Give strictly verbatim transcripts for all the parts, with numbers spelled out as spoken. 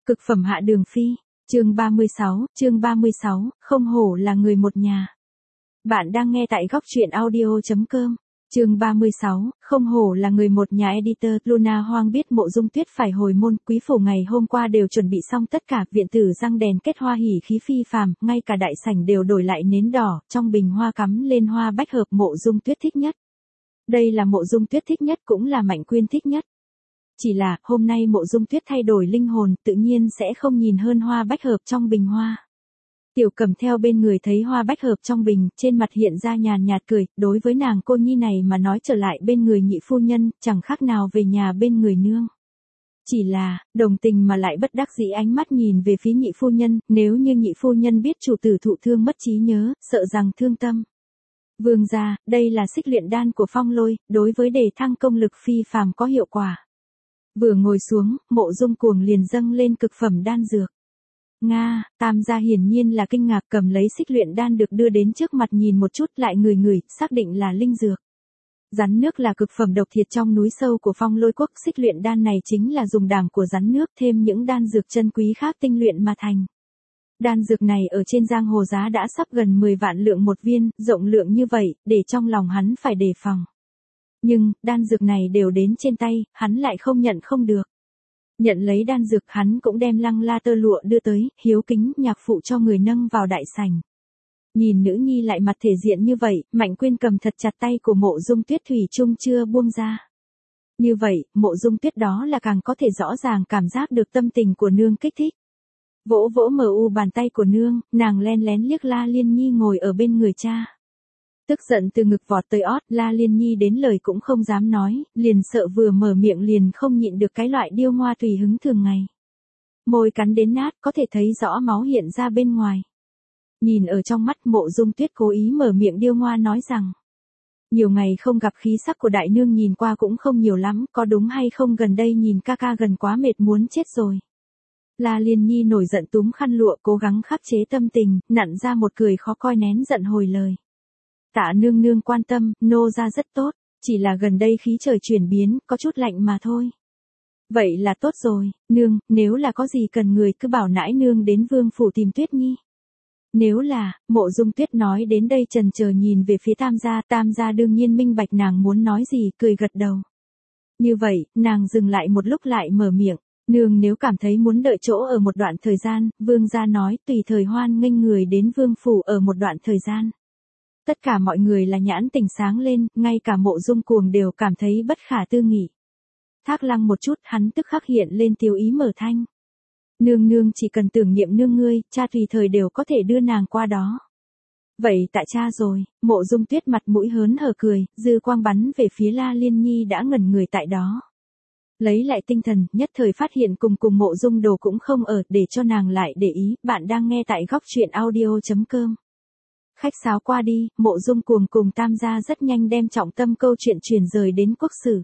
Cực phẩm hạ đường phi, chương ba mươi sáu, chương ba mươi sáu, không hổ là người một nhà. Bạn đang nghe tại góc truyện audio chấm com. Chương ba mươi sáu, không hổ là người một nhà. Editor Luna Hoang biết Mộ Dung Tuyết phải hồi môn, quý phủ ngày hôm qua đều chuẩn bị xong tất cả, viện tử răng đèn kết hoa hỉ khí phi phàm, ngay cả đại sảnh đều đổi lại nến đỏ, trong bình hoa cắm lên hoa bách hợp Mộ Dung Tuyết thích nhất. Đây là Mộ Dung Tuyết thích nhất cũng là Mạnh Quyên thích nhất. Chỉ là, hôm nay Mộ Dung Tuyết thay đổi linh hồn, tự nhiên sẽ không nhìn hơn hoa bách hợp trong bình hoa. Tiểu Cầm theo bên người thấy hoa bách hợp trong bình, trên mặt hiện ra nhàn nhạt cười, đối với nàng cô nhi này mà nói trở lại bên người nhị phu nhân, chẳng khác nào về nhà bên người nương. Chỉ là, đồng tình mà lại bất đắc dĩ ánh mắt nhìn về phía nhị phu nhân, nếu như nhị phu nhân biết chủ tử thụ thương mất trí nhớ, sợ rằng thương tâm. Vương gia, đây là xích luyện đan của Phong Lôi, đối với đề thăng công lực phi phàm có hiệu quả. Vừa ngồi xuống, Mộ Dung Cuồng liền dâng lên cực phẩm đan dược. Nga, Tam gia hiển nhiên là kinh ngạc, cầm lấy xích luyện đan được đưa đến trước mặt nhìn một chút, lại ngửi ngửi, xác định là linh dược. Rắn nước là cực phẩm độc thiệt trong núi sâu của Phong Lôi quốc, xích luyện đan này chính là dùng đảng của rắn nước thêm những đan dược chân quý khác tinh luyện mà thành. Đan dược này ở trên giang hồ giá đã sắp gần mười vạn lượng một viên, rộng lượng như vậy, để trong lòng hắn phải đề phòng. Nhưng, đan dược này đều đến trên tay, hắn lại không nhận không được. Nhận lấy đan dược, hắn cũng đem lăng la tơ lụa đưa tới, hiếu kính nhạc phụ cho người nâng vào đại sảnh. Nhìn nữ nhi lại mặt thể diện như vậy, Mạnh Quyên cầm thật chặt tay của Mộ Dung Tuyết thủy chung chưa buông ra. Như vậy, Mộ Dung Tuyết đó là càng có thể rõ ràng cảm giác được tâm tình của nương kích thích. Vỗ vỗ mờ u bàn tay của nương, nàng len lén liếc La Liên Nhi ngồi ở bên người cha. Tức giận từ ngực vọt tới ót, La Liên Nhi đến lời cũng không dám nói, liền sợ vừa mở miệng liền không nhịn được cái loại điêu ngoa tùy hứng thường ngày. Môi cắn đến nát, có thể thấy rõ máu hiện ra bên ngoài. Nhìn ở trong mắt, Mộ Dung Tuyết cố ý mở miệng điêu ngoa nói rằng: nhiều ngày không gặp, khí sắc của đại nương nhìn qua cũng không nhiều lắm, có đúng hay không gần đây nhìn ca ca gần quá mệt muốn chết rồi. La Liên Nhi nổi giận túm khăn lụa, cố gắng khắc chế tâm tình, nặn ra một cười khó coi nén giận hồi lời. Tạ nương nương quan tâm, nô gia rất tốt, chỉ là gần đây khí trời chuyển biến, có chút lạnh mà thôi. Vậy là tốt rồi, nương, nếu là có gì cần người cứ bảo nãi nương đến vương phủ tìm Tuyết Nhi. Nếu là, Mộ Dung Tuyết nói đến đây chần chờ nhìn về phía Tam gia, Tam gia đương nhiên minh bạch nàng muốn nói gì, cười gật đầu. Như vậy, nàng dừng lại một lúc lại mở miệng, nương nếu cảm thấy muốn đợi chỗ ở một đoạn thời gian, vương gia nói tùy thời hoan nghênh người đến vương phủ ở một đoạn thời gian. Tất cả mọi người là nhãn tình sáng lên, ngay cả Mộ Dung Cuồng đều cảm thấy bất khả tư nghị. Thác Lăng một chút, hắn tức khắc hiện lên tiêu ý mở thanh. Nương nương chỉ cần tưởng niệm nương ngươi, cha tùy thời đều có thể đưa nàng qua đó. Vậy tại cha rồi, Mộ Dung Tuyết mặt mũi hớn hở cười, dư quang bắn về phía La Liên Nhi đã ngẩn người tại đó. Lấy lại tinh thần, nhất thời phát hiện cùng cùng Mộ Dung Đồ cũng không ở, để cho nàng lại để ý. Bạn đang nghe tại góc truyện audio chấm com. Khách sáo qua đi, Mộ Dung Cuồng cùng Tam gia rất nhanh đem trọng tâm câu chuyện truyền rời đến quốc sự.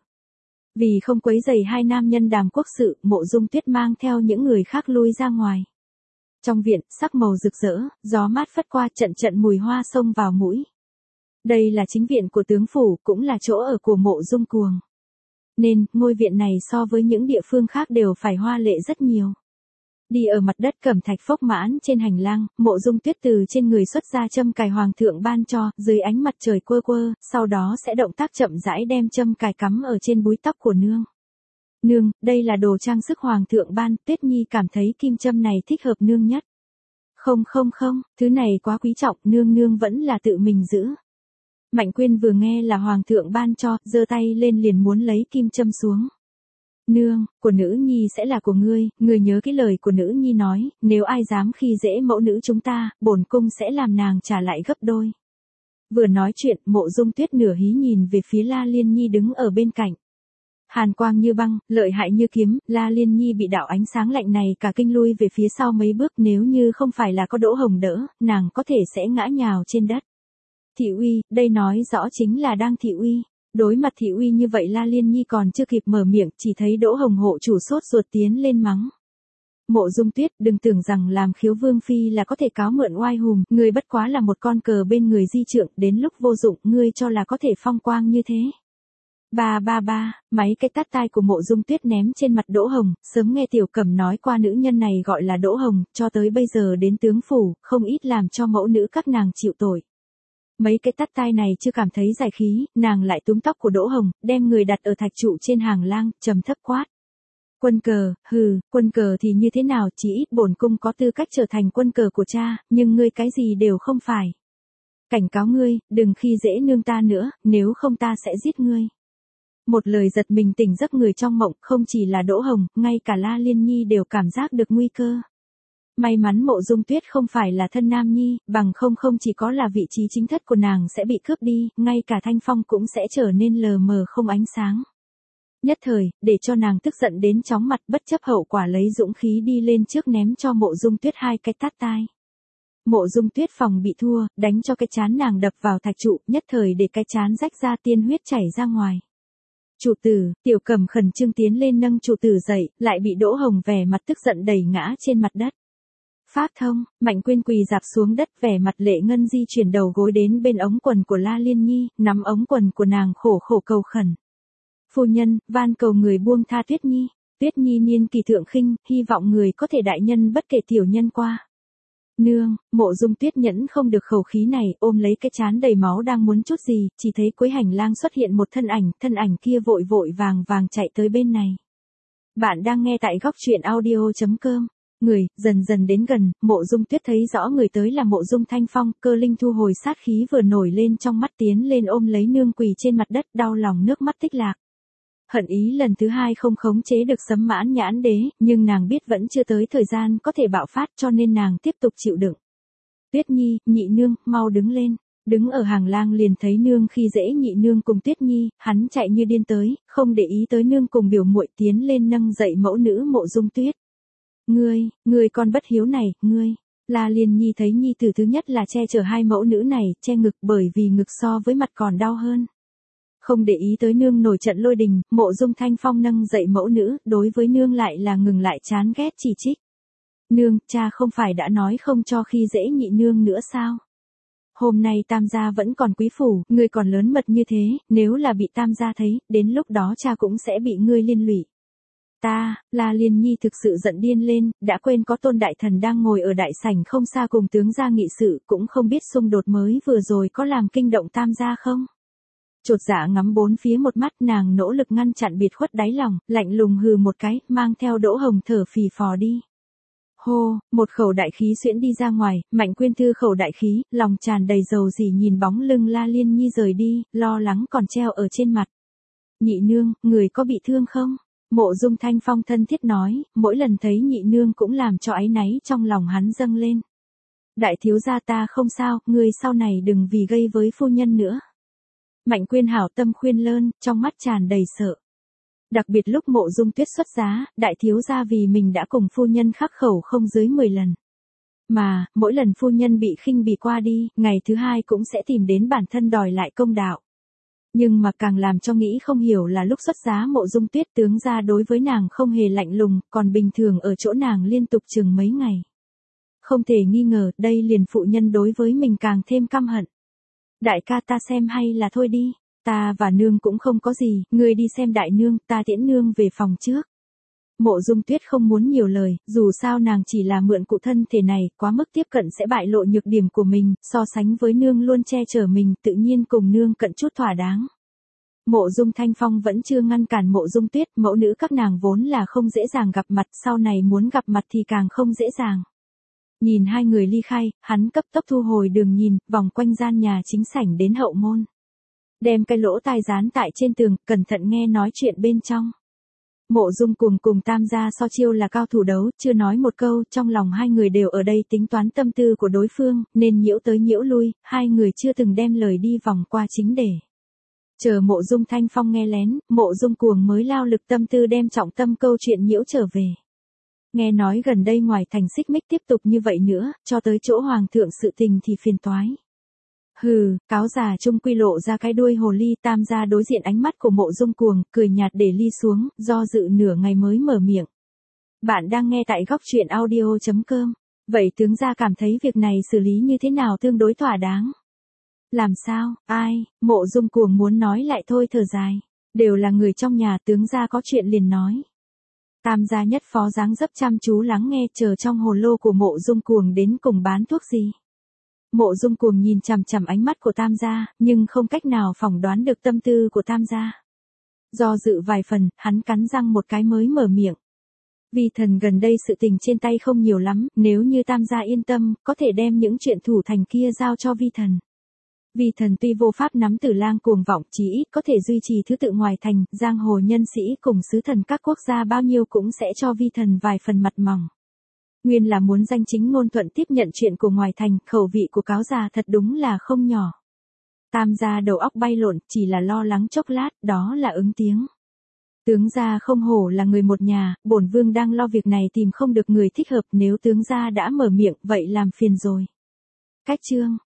Vì không quấy rầy hai nam nhân đàm quốc sự, Mộ Dung Tuyết mang theo những người khác lui ra ngoài. Trong viện, sắc màu rực rỡ, gió mát phất qua, trận trận mùi hoa xông vào mũi. Đây là chính viện của tướng phủ, cũng là chỗ ở của Mộ Dung Cuồng. Nên, ngôi viện này so với những địa phương khác đều phải hoa lệ rất nhiều. Đi ở mặt đất cẩm thạch phốc mãn trên hành lang, Mộ Dung Tuyết từ trên người xuất ra châm cài hoàng thượng ban cho, dưới ánh mặt trời quơ quơ, sau đó sẽ động tác chậm rãi đem châm cài cắm ở trên búi tóc của nương. Nương, đây là đồ trang sức hoàng thượng ban, Tuyết Nhi cảm thấy kim châm này thích hợp nương nhất. Không không không, thứ này quá quý trọng, nương nương vẫn là tự mình giữ. Mạnh Quyên vừa nghe là hoàng thượng ban cho, giơ tay lên liền muốn lấy kim châm xuống. Nương, của nữ nhi sẽ là của ngươi, ngươi nhớ cái lời của nữ nhi nói, nếu ai dám khi dễ mẫu nữ chúng ta, bổn cung sẽ làm nàng trả lại gấp đôi. Vừa nói chuyện, Mộ Dung Tuyết nửa hí nhìn về phía La Liên Nhi đứng ở bên cạnh. Hàn quang như băng, lợi hại như kiếm, La Liên Nhi bị đạo ánh sáng lạnh này cả kinh lui về phía sau mấy bước, nếu như không phải là có Đỗ Hồng đỡ, nàng có thể sẽ ngã nhào trên đất. Thị uy, đây nói rõ chính là đang thị uy. Đối mặt thị uy như vậy La Liên Nhi còn chưa kịp mở miệng, chỉ thấy Đỗ Hồng hộ chủ sốt ruột tiến lên mắng. Mộ Dung Tuyết, đừng tưởng rằng làm khiếu vương phi là có thể cáo mượn oai hùng, ngươi bất quá là một con cờ bên người di trượng, đến lúc vô dụng, ngươi cho là có thể phong quang như thế. Ba ba ba, máy cái tát tai của Mộ Dung Tuyết ném trên mặt Đỗ Hồng, sớm nghe Tiểu Cẩm nói qua nữ nhân này gọi là Đỗ Hồng, cho tới bây giờ đến tướng phủ, không ít làm cho mẫu nữ các nàng chịu tội. Mấy cái tát tai này chưa cảm thấy giải khí, nàng lại túm tóc của Đỗ Hồng, đem người đặt ở thạch trụ trên hàng lang, trầm thấp quát. Quân cờ, hừ, quân cờ thì như thế nào, chỉ ít bổn cung có tư cách trở thành quân cờ của cha, nhưng ngươi cái gì đều không phải. Cảnh cáo ngươi, đừng khi dễ nương ta nữa, nếu không ta sẽ giết ngươi. Một lời giật mình tỉnh giấc người trong mộng, không chỉ là Đỗ Hồng, ngay cả La Liên Nhi đều cảm giác được nguy cơ. May mắn Mộ Dung Tuyết không phải là thân nam nhi, bằng không không chỉ có là vị trí chính thất của nàng sẽ bị cướp đi, ngay cả thanh phong cũng sẽ trở nên lờ mờ không ánh sáng. Nhất thời, để cho nàng tức giận đến chóng mặt bất chấp hậu quả lấy dũng khí đi lên trước ném cho Mộ Dung Tuyết hai cái tát tai. Mộ Dung Tuyết phòng bị thua, đánh cho cái chán nàng đập vào thạch trụ, nhất thời để cái chán rách ra tiên huyết chảy ra ngoài. Chủ tử, Tiểu Cẩm khẩn trương tiến lên nâng chủ tử dậy, lại bị Đỗ Hồng vẻ mặt tức giận đẩy ngã trên mặt đất. Pháp thông, Mạnh Quyên quỳ dạp xuống đất vẻ mặt lệ ngân di chuyển đầu gối đến bên ống quần của La Liên Nhi, nắm ống quần của nàng khổ khổ cầu khẩn. Phu nhân, van cầu người buông tha Tuyết Nhi. Tuyết Nhi niên kỳ thượng khinh, hy vọng người có thể đại nhân bất kể tiểu nhân qua. Nương, Mộ Dung Tuyết nhẫn không được khẩu khí này, ôm lấy cái chán đầy máu đang muốn chút gì, chỉ thấy cuối hành lang xuất hiện một thân ảnh, thân ảnh kia vội vội vàng vàng chạy tới bên này. Bạn đang nghe tại góc truyện audio chấm com. Người, dần dần đến gần, Mộ Dung Tuyết thấy rõ người tới là Mộ Dung Thanh Phong, Cơ Linh thu hồi sát khí vừa nổi lên trong mắt tiến lên ôm lấy nương quỳ trên mặt đất, đau lòng nước mắt tích lạc. Hận ý lần thứ hai không khống chế được Sấm Mãn Nhãn Đế, nhưng nàng biết vẫn chưa tới thời gian có thể bạo phát cho nên nàng tiếp tục chịu đựng. Tuyết Nhi, nhị nương, mau đứng lên. Đứng ở hàng lang liền thấy nương khi dễ nhị nương cùng Tuyết Nhi, hắn chạy như điên tới, không để ý tới nương cùng biểu muội tiến lên nâng dậy mẫu nữ Mộ Dung Tuyết. Ngươi, ngươi con bất hiếu này, ngươi. La Liên Nhi thấy nhi tử thứ nhất là che chở hai mẫu nữ này, che ngực bởi vì ngực so với mặt còn đau hơn. Không để ý tới nương nổi trận lôi đình, Mộ Dung Thanh Phong nâng dậy mẫu nữ, đối với nương lại là ngừng lại chán ghét chỉ trích. Nương, cha không phải đã nói không cho khi dễ nhị nương nữa sao? Hôm nay Tam gia vẫn còn quý phủ, ngươi còn lớn mật như thế, nếu là bị Tam gia thấy, đến lúc đó cha cũng sẽ bị ngươi liên lụy. Ta, La Liên Nhi thực sự giận điên lên, đã quên có Tôn đại thần đang ngồi ở đại sảnh không xa cùng tướng gia nghị sự, cũng không biết xung đột mới vừa rồi có làm kinh động Tam gia không. Chột dạ ngắm bốn phía một mắt, nàng nỗ lực ngăn chặn biệt khuất đáy lòng, lạnh lùng hừ một cái, mang theo Đỗ Hồng thở phì phò đi. Hô, một khẩu đại khí xuyễn đi ra ngoài, Mạnh Quyên thư khẩu đại khí, lòng tràn đầy dầu dỉ nhìn bóng lưng La Liên Nhi rời đi, lo lắng còn treo ở trên mặt. Nhị nương, người có bị thương không? Mộ Dung Thanh Phong thân thiết nói, mỗi lần thấy nhị nương cũng làm cho áy náy trong lòng hắn dâng lên. Đại thiếu gia ta không sao, người sau này đừng vì gây với phu nhân nữa. Mạnh Quyên hảo tâm khuyên lơn, trong mắt tràn đầy sợ. Đặc biệt lúc Mộ Dung Tuyết xuất giá, đại thiếu gia vì mình đã cùng phu nhân khắc khẩu không dưới mười lần. Mà, mỗi lần phu nhân bị khinh bỉ qua đi, ngày thứ hai cũng sẽ tìm đến bản thân đòi lại công đạo. Nhưng mà càng làm cho nghĩ không hiểu là lúc xuất giá Mộ Dung Tuyết tướng gia đối với nàng không hề lạnh lùng, còn bình thường ở chỗ nàng liên tục chừng mấy ngày. Không thể nghi ngờ, đây liền phụ nhân đối với mình càng thêm căm hận. Đại ca ta xem hay là thôi đi, ta và nương cũng không có gì, ngươi đi xem đại nương, ta tiễn nương về phòng trước. Mộ Dung Tuyết không muốn nhiều lời, dù sao nàng chỉ là mượn cụ thân thể này, quá mức tiếp cận sẽ bại lộ nhược điểm của mình, so sánh với nương luôn che chở mình, tự nhiên cùng nương cận chút thỏa đáng. Mộ Dung Thanh Phong vẫn chưa ngăn cản Mộ Dung Tuyết, mẫu nữ các nàng vốn là không dễ dàng gặp mặt, sau này muốn gặp mặt thì càng không dễ dàng. Nhìn hai người ly khai, hắn cấp tốc thu hồi đường nhìn, vòng quanh gian nhà chính sảnh đến hậu môn. Đem cái lỗ tai dán tại trên tường, cẩn thận nghe nói chuyện bên trong. Mộ Dung cùng cùng Tam gia so chiêu là cao thủ đấu, chưa nói một câu, trong lòng hai người đều ở đây tính toán tâm tư của đối phương, nên nhiễu tới nhiễu lui, hai người chưa từng đem lời đi vòng qua chính đề. Chờ Mộ Dung Thanh Phong nghe lén, Mộ Dung cuồng mới lao lực tâm tư đem trọng tâm câu chuyện nhiễu trở về. Nghe nói gần đây ngoài thành xích mích tiếp tục như vậy nữa, cho tới chỗ hoàng thượng sự tình thì phiền toái. Hừ, cáo già trung quy lộ ra cái đuôi hồ ly. Tam gia đối diện ánh mắt của Mộ Dung cuồng, cười nhạt để ly xuống, do dự nửa ngày mới mở miệng. Bạn đang nghe tại góc truyện audio chấm com. Vậy tướng gia cảm thấy việc này xử lý như thế nào tương đối thỏa đáng? Làm sao, ai, Mộ Dung cuồng muốn nói lại thôi thở dài. Đều là người trong nhà, tướng gia có chuyện liền nói. Tam gia nhất phó dáng dấp chăm chú lắng nghe, chờ trong hồ lô của Mộ Dung Cuồng đến cùng bán thuốc gì. Mộ Dung Cuồng nhìn chằm chằm ánh mắt của Tam gia, nhưng không cách nào phỏng đoán được tâm tư của Tam gia. Do dự vài phần, hắn cắn răng một cái mới mở miệng. Vi thần gần đây sự tình trên tay không nhiều lắm, nếu như Tam gia yên tâm, có thể đem những chuyện thủ thành kia giao cho vi thần. Vi thần tuy vô pháp nắm Tử Lang cuồng vọng, chí ít có thể duy trì thứ tự ngoài thành, giang hồ nhân sĩ cùng sứ thần các quốc gia bao nhiêu cũng sẽ cho vi thần vài phần mặt mỏng. Nguyên là muốn danh chính ngôn thuận tiếp nhận chuyện của ngoài thành, khẩu vị của cáo già thật đúng là không nhỏ. Tam gia đầu óc bay lộn, chỉ là lo lắng chốc lát, đó là ứng tiếng. Tướng gia không hổ là người một nhà, bổn vương đang lo việc này tìm không được người thích hợp, nếu tướng gia đã mở miệng, vậy làm phiền rồi. Cách chương